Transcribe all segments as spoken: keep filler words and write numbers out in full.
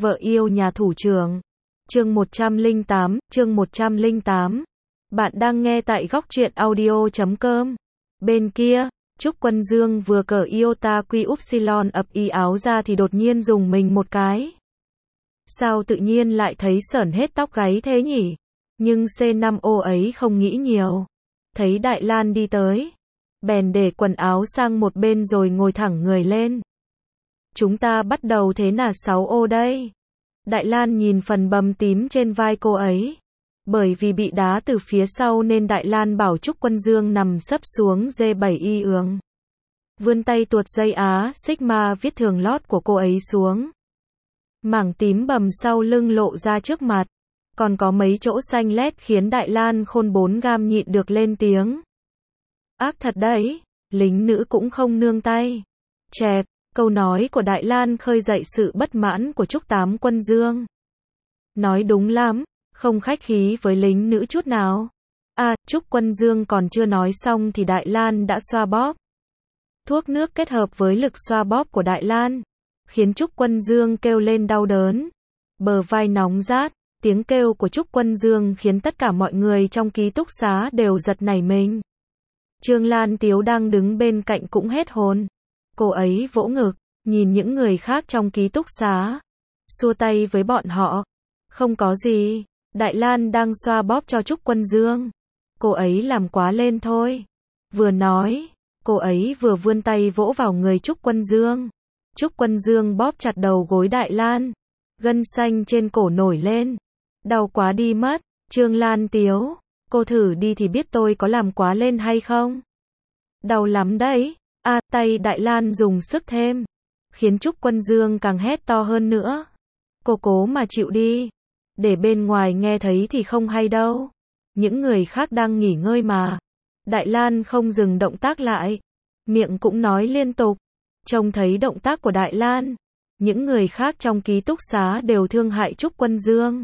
Vợ yêu nhà thủ trưởng. Chương một trăm lẻ tám, chương một trăm lẻ tám. Bạn đang nghe tại góc truyện audio chấm com. Bên kia, Trúc Quân Dương vừa cởi iota quy upsilon ập y áo ra thì đột nhiên dùng mình một cái. Sao tự nhiên lại thấy sởn hết tóc gáy thế nhỉ? Nhưng C năm ô ấy không nghĩ nhiều. Thấy Đại Lan đi tới, bèn để quần áo sang một bên rồi ngồi thẳng người lên. Chúng ta bắt đầu thế nào sáu ô đây? Đại Lan nhìn phần bầm tím trên vai cô ấy. Bởi vì bị đá từ phía sau nên Đại Lan bảo Trúc Quân Dương nằm sấp xuống D bảy y ương. Vươn tay tuột dây Á Sigma viết thường lót của cô ấy xuống. Mảng tím bầm sau lưng lộ ra trước mặt. Còn có mấy chỗ xanh lét khiến Đại Lan khôn bốn gam nhịn được lên tiếng. Ác thật đấy, lính nữ cũng không nương tay. Chẹp, câu nói của Đại Lan khơi dậy sự bất mãn của Trúc Tám Quân Dương. Nói đúng lắm, không khách khí với lính nữ chút nào. À, Trúc Quân Dương còn chưa nói xong thì Đại Lan đã xoa bóp. Thuốc nước kết hợp với lực xoa bóp của Đại Lan, khiến Trúc Quân Dương kêu lên đau đớn. Bờ vai nóng rát, tiếng kêu của Trúc Quân Dương khiến tất cả mọi người trong ký túc xá đều giật nảy mình. Trương Lan Tiếu đang đứng bên cạnh cũng hết hồn. Cô ấy vỗ ngực, nhìn những người khác trong ký túc xá, xua tay với bọn họ. Không có gì, Đại Lan đang xoa bóp cho Trúc Quân Dương. Cô ấy làm quá lên thôi. Vừa nói, cô ấy vừa vươn tay vỗ vào người Trúc Quân Dương. Trúc Quân Dương bóp chặt đầu gối Đại Lan. Gân xanh trên cổ nổi lên. Đau quá đi mất. Trương Lan Tiếu, cô thử đi thì biết tôi có làm quá lên hay không. Đau lắm đấy. À, tay Đại Lan dùng sức thêm, khiến Trúc Quân Dương càng hét to hơn nữa. Cô cố mà chịu đi. Để bên ngoài nghe thấy thì không hay đâu. Những người khác đang nghỉ ngơi mà. Đại Lan không dừng động tác lại. Miệng cũng nói liên tục. Trông thấy động tác của Đại Lan, những người khác trong ký túc xá đều thương hại Trúc Quân Dương.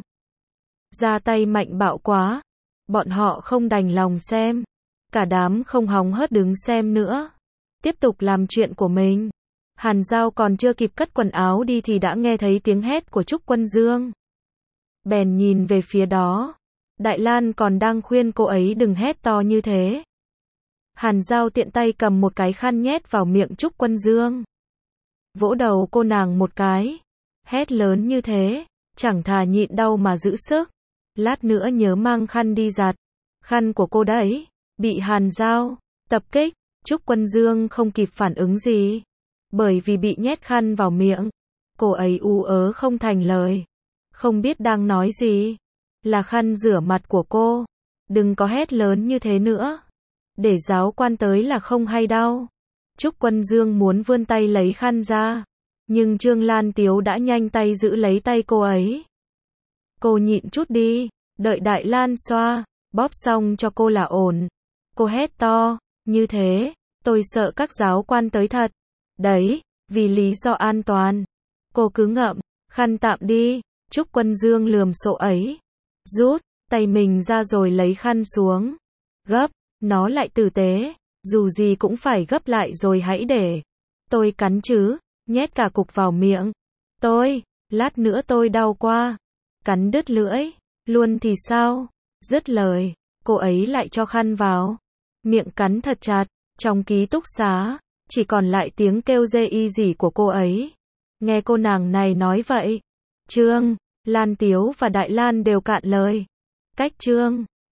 Ra tay mạnh bạo quá. Bọn họ không đành lòng xem. Cả đám không hóng hớt đứng xem nữa. Tiếp tục làm chuyện của mình. Hàn Giao còn chưa kịp cất quần áo đi thì đã nghe thấy tiếng hét của Trúc Quân Dương. Bèn nhìn về phía đó. Đại Lan còn đang khuyên cô ấy đừng hét to như thế. Hàn Giao tiện tay cầm một cái khăn nhét vào miệng Trúc Quân Dương. Vỗ đầu cô nàng một cái. Hét lớn như thế, chẳng thà nhịn đau mà giữ sức. Lát nữa nhớ mang khăn đi giặt. Khăn của cô đấy, bị Hàn Giao tập kích. Trúc Quân Dương không kịp phản ứng gì. Bởi vì bị nhét khăn vào miệng. Cô ấy ú ớ không thành lời. Không biết đang nói gì. Là khăn rửa mặt của cô. Đừng có hét lớn như thế nữa. Để giáo quan tới là không hay đâu. Trúc Quân Dương muốn vươn tay lấy khăn ra. Nhưng Trương Lan Tiếu đã nhanh tay giữ lấy tay cô ấy. Cô nhịn chút đi. Đợi Đại Lan xoa bóp xong cho cô là ổn. Cô hét to. Như thế, tôi sợ các giáo quan tới thật. Đấy, vì lý do an toàn. Cô cứ ngậm khăn tạm đi. Trúc Quân Dương lườm sộ ấy. Rút tay mình ra rồi lấy khăn xuống. Gấp, nó lại tử tế. Dù gì cũng phải gấp lại rồi hãy để tôi cắn chứ. Nhét cả cục vào miệng. Tôi, lát nữa tôi đau quá. Cắn đứt lưỡi. Luôn thì sao? Dứt lời, cô ấy lại cho khăn vào. Miệng cắn thật chặt. Trong ký túc xá, chỉ còn lại tiếng kêu dê y dỉ của cô ấy. Nghe cô nàng này nói vậy, Trương Lan Tiếu và Đại Lan đều cạn lời. Cách Trương